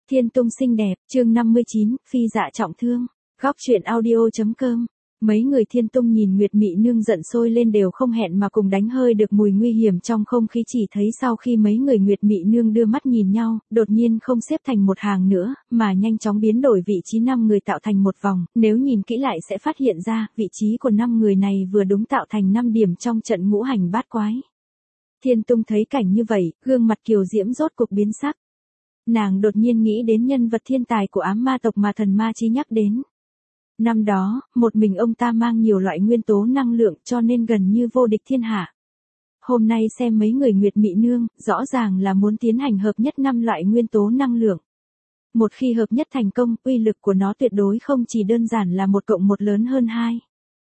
Thiên Tung xinh đẹp, chương 59, phi dạ trọng thương. Góc truyện audio.com. Mấy người Thiên Tung nhìn Nguyệt Mị Nương giận sôi lên đều không hẹn mà cùng đánh hơi được mùi nguy hiểm trong không khí, chỉ thấy sau khi mấy người Nguyệt Mị Nương đưa mắt nhìn nhau, đột nhiên không xếp thành một hàng nữa, mà nhanh chóng biến đổi vị trí 5 người tạo thành một vòng, nếu nhìn kỹ lại sẽ phát hiện ra, vị trí của 5 người này vừa đúng tạo thành 5 điểm trong trận ngũ hành bát quái. Thiên Tung thấy cảnh như vậy, gương mặt kiều diễm rốt cuộc biến sắc. Nàng đột nhiên nghĩ đến nhân vật thiên tài của ám ma tộc mà thần ma chí nhắc đến. Năm đó, một mình ông ta mang nhiều loại nguyên tố năng lượng cho nên gần như vô địch thiên hạ. Hôm nay xem mấy người Nguyệt Mị Nương, rõ ràng là muốn tiến hành hợp nhất 5 loại nguyên tố năng lượng. Một khi hợp nhất thành công, uy lực của nó tuyệt đối không chỉ đơn giản là 1 cộng 1 lớn hơn 2.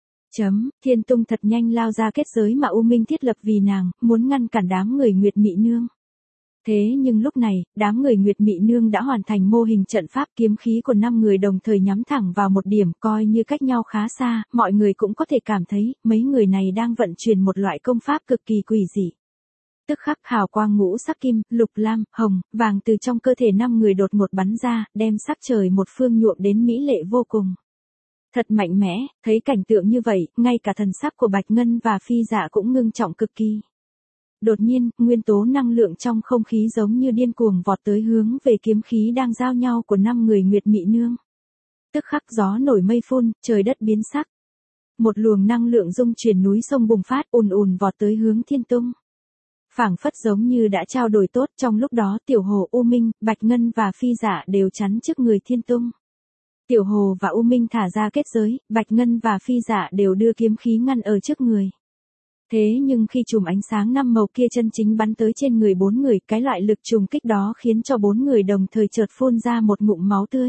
Thiên Tung thật nhanh lao ra kết giới mà U Minh thiết lập vì nàng, muốn ngăn cản đám người Nguyệt Mị Nương. Thế nhưng lúc này, đám người Nguyệt Mị Nương đã hoàn thành mô hình trận pháp, kiếm khí của 5 người đồng thời nhắm thẳng vào một điểm, coi như cách nhau khá xa, mọi người cũng có thể cảm thấy, mấy người này đang vận chuyển một loại công pháp cực kỳ quỷ dị. Tức khắc hào quang ngũ sắc kim, lục lam, hồng, vàng từ trong cơ thể 5 người đột ngột bắn ra, đem sắc trời một phương nhuộm đến mỹ lệ vô cùng. Thật mạnh mẽ, thấy cảnh tượng như vậy, ngay cả thần sắc của Bạch Ngân và Phi Dạ cũng ngưng trọng cực kỳ. Đột nhiên, nguyên tố năng lượng trong không khí giống như điên cuồng vọt tới hướng về kiếm khí đang giao nhau của 5 người Nguyệt Mị Nương. Tức khắc gió nổi mây phun, trời đất biến sắc. Một luồng năng lượng dung chuyển núi sông bùng phát ùn ùn vọt tới hướng Thiên Tung. Phảng phất giống như đã trao đổi tốt, trong lúc đó Tiểu Hồ, U Minh, Bạch Ngân và Phi Dạ đều chắn trước người Thiên Tung. Tiểu Hồ và U Minh thả ra kết giới, Bạch Ngân và Phi Dạ đều đưa kiếm khí ngăn ở trước người. Thế nhưng khi chùm ánh sáng 5 màu kia chân chính bắn tới trên người 4 người, cái loại lực trùng kích đó khiến cho 4 người đồng thời chợt phun ra một ngụm máu tươi.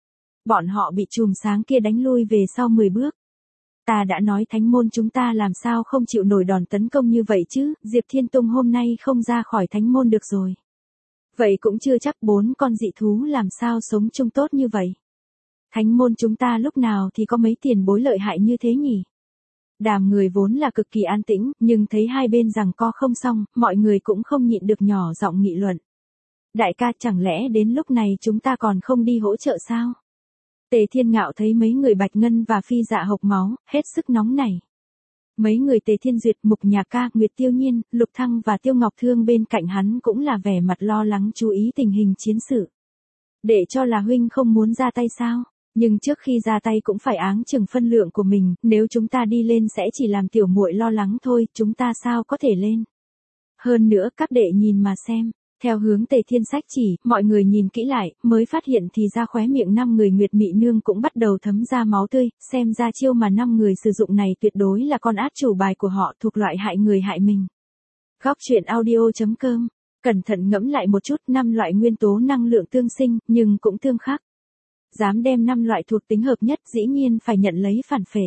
Bọn họ bị chùm sáng kia đánh lui về sau 10 bước. Ta đã nói thánh môn chúng ta làm sao không chịu nổi đòn tấn công như vậy chứ, Diệp Thiên Tung hôm nay không ra khỏi thánh môn được rồi. Vậy cũng chưa chắc 4 con dị thú làm sao sống chung tốt như vậy. Thánh môn chúng ta lúc nào thì có mấy tiền bối lợi hại như thế nhỉ? Đàm người vốn là cực kỳ an tĩnh, nhưng thấy hai bên giằng co không xong, mọi người cũng không nhịn được nhỏ giọng nghị luận. Đại ca, chẳng lẽ đến lúc này chúng ta còn không đi hỗ trợ sao? Tề Thiên Ngạo thấy mấy người Bạch Ngân và Phi Dạ hộc máu, hết sức nóng nảy. Mấy người Tề Thiên Duyệt, Mục Nhà Ca, Nguyệt Tiêu Nhiên, Lục Thăng và Tiêu Ngọc Thương bên cạnh hắn cũng là vẻ mặt lo lắng chú ý tình hình chiến sự. Để cho là huynh không muốn ra tay sao? Nhưng trước khi ra tay cũng phải áng chừng phân lượng của mình, nếu chúng ta đi lên sẽ chỉ làm tiểu muội lo lắng thôi, chúng ta sao có thể lên. Hơn nữa các đệ nhìn mà xem, theo hướng Tề Thiên Sách chỉ, mọi người nhìn kỹ lại, mới phát hiện thì ra khóe miệng 5 người Nguyệt Mị Nương cũng bắt đầu thấm ra máu tươi, xem ra chiêu mà 5 người sử dụng này tuyệt đối là con át chủ bài của họ, thuộc loại hại người hại mình. Góc truyện audio.com, cẩn thận ngẫm lại một chút, 5 loại nguyên tố năng lượng tương sinh, nhưng cũng tương khắc. Dám đem 5 loại thuộc tính hợp nhất dĩ nhiên phải nhận lấy phản phệ.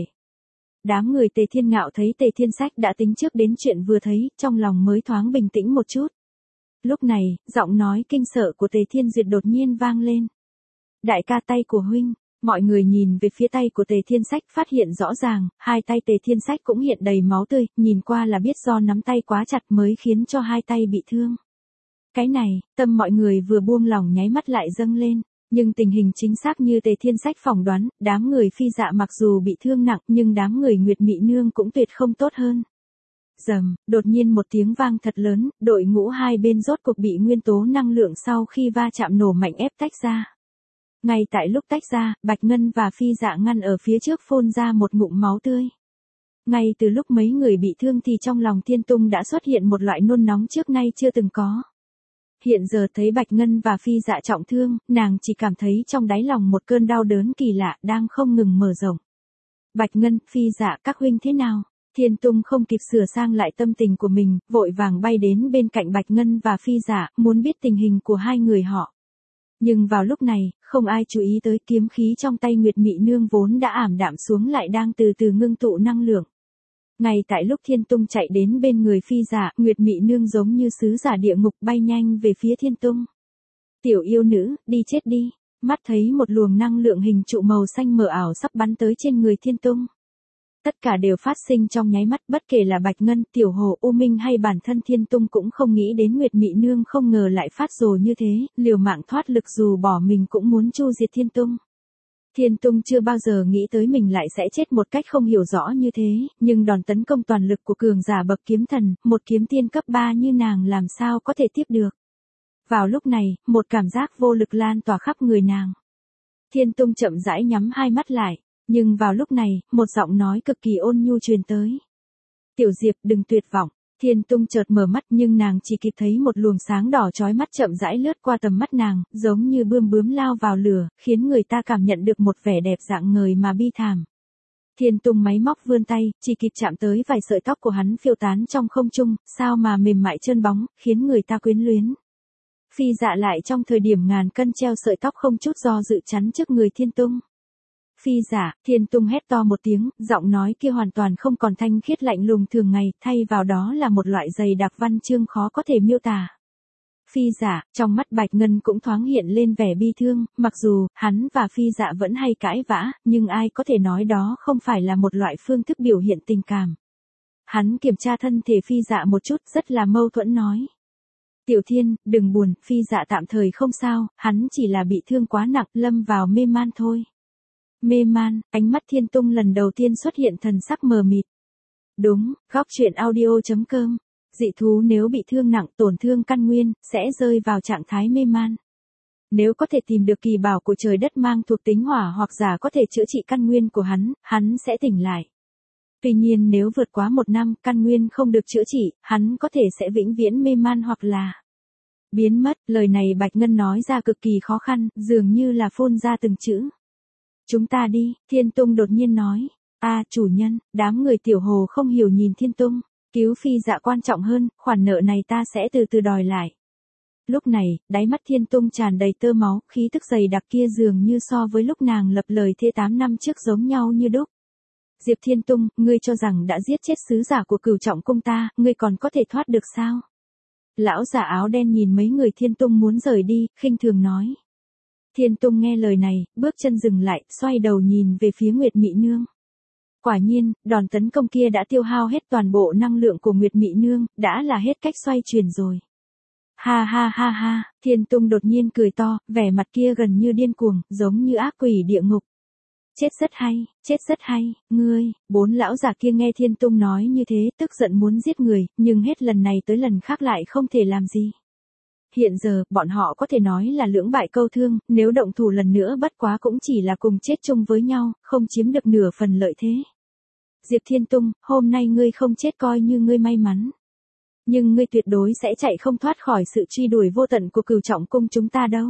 Đám người Tề Thiên Ngạo thấy Tề Thiên Sách đã tính trước đến chuyện vừa thấy, trong lòng mới thoáng bình tĩnh một chút. Lúc này, giọng nói kinh sợ của Tề Thiên Duyệt đột nhiên vang lên. Đại ca, tay của huynh. Mọi người nhìn về phía tay của Tề Thiên Sách phát hiện rõ ràng, hai tay Tề Thiên Sách cũng hiện đầy máu tươi, nhìn qua là biết do nắm tay quá chặt mới khiến cho hai tay bị thương. Cái này, tâm mọi người vừa buông lỏng nháy mắt lại dâng lên. Nhưng tình hình chính xác như Tề Thiên Sách phỏng đoán, đám người Phi Dạ mặc dù bị thương nặng nhưng đám người Nguyệt Mị Nương cũng tuyệt không tốt hơn. Rầm, đột nhiên một tiếng vang thật lớn, đội ngũ hai bên rốt cuộc bị nguyên tố năng lượng sau khi va chạm nổ mạnh ép tách ra. Ngay tại lúc tách ra, Bạch Ngân và Phi Dạ ngăn ở phía trước phun ra một ngụm máu tươi. Ngay từ lúc mấy người bị thương thì trong lòng Thiên Tung đã xuất hiện một loại nôn nóng trước nay chưa từng có. Hiện giờ thấy Bạch Ngân và Phi Dạ trọng thương, nàng chỉ cảm thấy trong đáy lòng một cơn đau đớn kỳ lạ đang không ngừng mở rộng. Bạch Ngân, Phi Dạ, các huynh thế nào? Thiên Tung không kịp sửa sang lại tâm tình của mình, vội vàng bay đến bên cạnh Bạch Ngân và Phi Dạ, muốn biết tình hình của hai người họ. Nhưng vào lúc này, không ai chú ý tới kiếm khí trong tay Nguyệt Mị Nương vốn đã ảm đạm xuống lại đang từ từ ngưng tụ năng lượng. Ngay tại lúc Thiên Tung chạy đến bên người Phi Dạ, Nguyệt Mị Nương giống như sứ giả địa ngục bay nhanh về phía Thiên Tung. Tiểu yêu nữ, đi chết đi. Mắt thấy một luồng năng lượng hình trụ màu xanh mờ ảo sắp bắn tới trên người Thiên Tung. tất cả đều phát sinh trong nháy mắt, bất kể là Bạch Ngân, Tiểu Hồ, U Minh hay bản thân Thiên Tung cũng không nghĩ đến Nguyệt Mị Nương không ngờ lại phát rồ như thế, liều mạng thoát lực dù bỏ mình cũng muốn chu diệt Thiên Tung. Thiên Tung chưa bao giờ nghĩ tới mình lại sẽ chết một cách không hiểu rõ như thế, nhưng đòn tấn công toàn lực của cường giả bậc kiếm thần, một kiếm tiên cấp 3 như nàng làm sao có thể tiếp được. Vào lúc này, một cảm giác vô lực lan tỏa khắp người nàng. Thiên Tung chậm rãi nhắm hai mắt lại, nhưng vào lúc này, một giọng nói cực kỳ ôn nhu truyền tới. Tiểu Diệp, đừng tuyệt vọng. Thiên Tung chợt mở mắt nhưng nàng chỉ kịp thấy một luồng sáng đỏ chói mắt chậm rãi lướt qua tầm mắt nàng, giống như bươm bướm lao vào lửa, khiến người ta cảm nhận được một vẻ đẹp dạng ngời mà bi thảm. Thiên Tung máy móc vươn tay, chỉ kịp chạm tới vài sợi tóc của hắn phiêu tán trong không trung, sao mà mềm mại trơn bóng, khiến người ta quyến luyến. Phi Dạ lại trong thời điểm ngàn cân treo sợi tóc không chút do dự chắn trước người Thiên Tung. Phi Dạ, Thiên Tung hét to một tiếng, giọng nói kia hoàn toàn không còn thanh khiết lạnh lùng thường ngày, thay vào đó là một loại dày đặc văn chương khó có thể miêu tả. Phi Dạ, trong mắt Bạch Ngân cũng thoáng hiện lên vẻ bi thương, mặc dù hắn và Phi Dạ vẫn hay cãi vã, nhưng ai có thể nói đó không phải là một loại phương thức biểu hiện tình cảm. Hắn kiểm tra thân thể Phi Dạ một chút, rất là mâu thuẫn nói. Tiểu Thiên, đừng buồn, Phi Dạ tạm thời không sao, hắn chỉ là bị thương quá nặng, lâm vào mê man thôi. Mê man, ánh mắt Thiên Tung lần đầu tiên xuất hiện thần sắc mờ mịt. Đúng, góc truyện audio.com. Dị thú nếu bị thương nặng, tổn thương căn nguyên, sẽ rơi vào trạng thái mê man. Nếu có thể tìm được kỳ bảo của trời đất mang thuộc tính hỏa hoặc giả có thể chữa trị căn nguyên của hắn sẽ tỉnh lại. Tuy nhiên nếu vượt quá 1 năm, căn nguyên không được chữa trị, hắn có thể sẽ vĩnh viễn mê man hoặc là biến mất. Lời này Bạch Ngân nói ra cực kỳ khó khăn, dường như là phun ra từng chữ. Chúng ta đi, Thiên Tung đột nhiên nói. Chủ nhân, đám người Tiểu Hồ không hiểu nhìn Thiên Tung. Cứu Phi Dạ quan trọng hơn, khoản nợ này ta sẽ từ từ đòi lại. Lúc này, đáy mắt Thiên Tung tràn đầy tơ máu, khí tức dày đặc kia dường như so với lúc nàng lập lời thề 8 năm trước giống nhau như đúc. Diệp Thiên Tung, ngươi cho rằng đã giết chết sứ giả của Cửu Trọng cung ta, ngươi còn có thể thoát được sao? Lão giả áo đen nhìn mấy người Thiên Tung muốn rời đi, khinh thường nói. Thiên Tung nghe lời này, bước chân dừng lại, xoay đầu nhìn về phía Nguyệt Mị Nương. Quả nhiên, đòn tấn công kia đã tiêu hao hết toàn bộ năng lượng của Nguyệt Mị Nương, đã là hết cách xoay chuyển rồi. Ha ha ha ha, Thiên Tung đột nhiên cười to, vẻ mặt kia gần như điên cuồng, giống như ác quỷ địa ngục. Chết rất hay, ngươi. 4 lão già kia nghe Thiên Tung nói như thế, tức giận muốn giết người, nhưng hết lần này tới lần khác lại không thể làm gì. Hiện giờ, bọn họ có thể nói là lưỡng bại câu thương, nếu động thủ lần nữa bất quá cũng chỉ là cùng chết chung với nhau, không chiếm được nửa phần lợi thế. Diệp Thiên Tung, hôm nay ngươi không chết coi như ngươi may mắn. Nhưng ngươi tuyệt đối sẽ chạy không thoát khỏi sự truy đuổi vô tận của Cửu Trọng cung chúng ta đâu.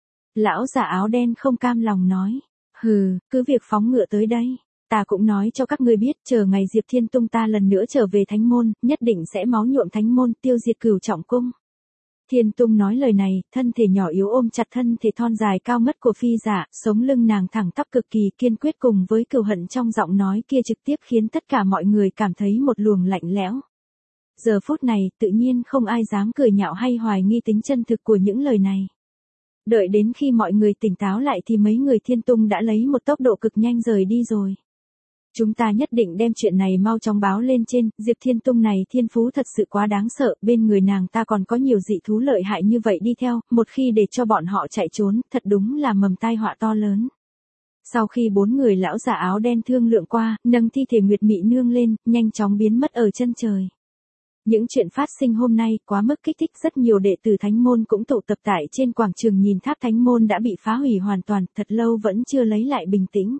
Lão giả áo đen không cam lòng nói. Hừ, cứ việc phóng ngựa tới đây. Ta cũng nói cho các ngươi biết, chờ ngày Diệp Thiên Tung ta lần nữa trở về Thánh Môn, nhất định sẽ máu nhuộm Thánh Môn, tiêu diệt Cửu Trọng cung. Thiên Tung nói lời này, thân thể nhỏ yếu ôm chặt thân thể thon dài cao ngất của Phi Dạ, sống lưng nàng thẳng tắp cực kỳ kiên quyết cùng với cừu hận trong giọng nói kia trực tiếp khiến tất cả mọi người cảm thấy một luồng lạnh lẽo. Giờ phút này, tự nhiên không ai dám cười nhạo hay hoài nghi tính chân thực của những lời này. Đợi đến khi mọi người tỉnh táo lại thì mấy người Thiên Tung đã lấy một tốc độ cực nhanh rời đi rồi. Chúng ta nhất định đem chuyện này mau chóng báo lên trên, Diệp Thiên Tung này thiên phú thật sự quá đáng sợ, bên người nàng ta còn có nhiều dị thú lợi hại như vậy đi theo, một khi để cho bọn họ chạy trốn, thật đúng là mầm tai họa to lớn. Sau khi 4 người lão giả áo đen thương lượng qua, nâng thi thể Nguyệt Mị Nương lên, nhanh chóng biến mất ở chân trời. Những chuyện phát sinh hôm nay quá mức kích thích, rất nhiều đệ tử Thánh Môn cũng tụ tập tại trên quảng trường nhìn tháp Thánh Môn đã bị phá hủy hoàn toàn, thật lâu vẫn chưa lấy lại bình tĩnh.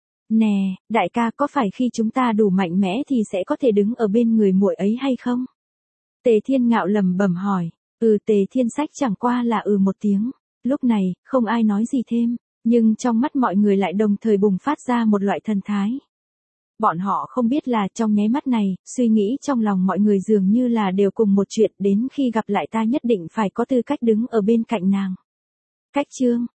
Nè, đại ca, có phải khi chúng ta đủ mạnh mẽ thì sẽ có thể đứng ở bên người muội ấy hay không? Tề Thiên Ngạo lẩm bẩm hỏi. Tề Thiên Sách chẳng qua là một tiếng. Lúc này, không ai nói gì thêm, nhưng trong mắt mọi người lại đồng thời bùng phát ra một loại thần thái. Bọn họ không biết là trong nháy mắt này, suy nghĩ trong lòng mọi người dường như là đều cùng một chuyện, đến khi gặp lại ta nhất định phải có tư cách đứng ở bên cạnh nàng. Cách chương